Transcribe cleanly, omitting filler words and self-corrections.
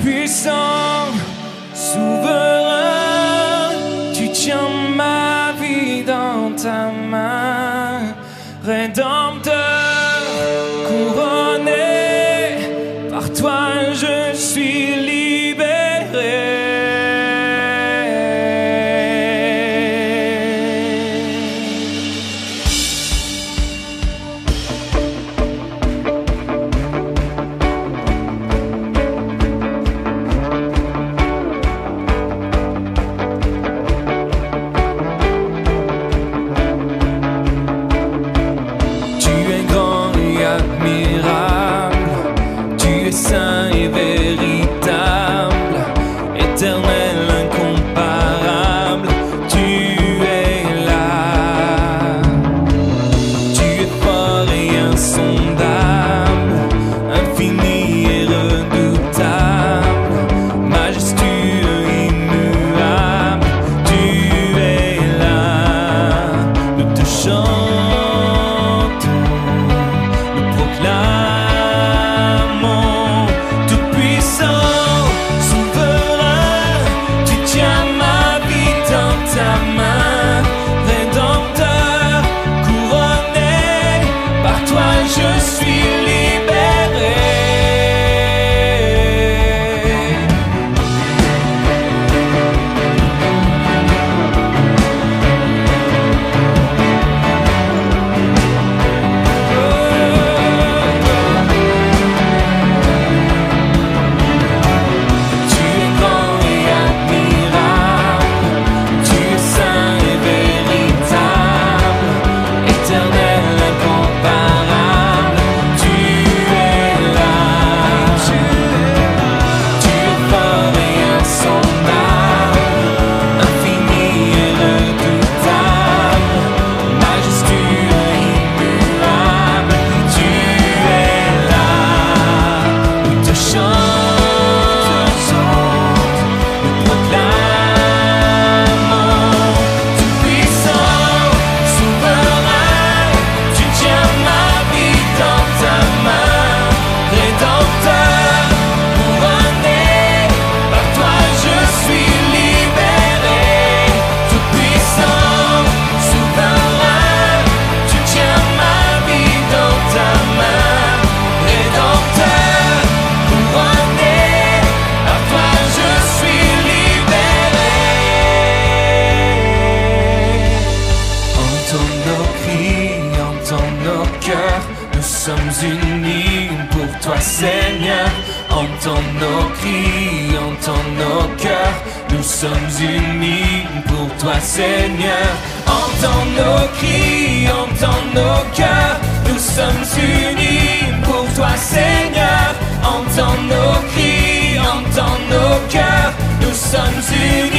puissant, souverain, tu tiens ma vie dans ta main, rédempteur, couronné, par toi je suis libéré. Saint et véritable, éternel, incomparable, tu es là. Tu es fort et insondable, infini et redoutable, majestueux, immuable, tu es là. Nous te chantons, nous proclamons. Je suis libéré. Tu es grand et admirable, tu es saint et véritable, éternel, incomparable. Nous sommes unis pour toi, Seigneur. Entends nos cris, entends nos cœurs. Nous sommes unis pour toi, Seigneur. Entends nos cris, entends nos cœurs. Nous sommes unis pour toi, Seigneur. Entends nos cris, entends nos cœurs. Nous sommes unis.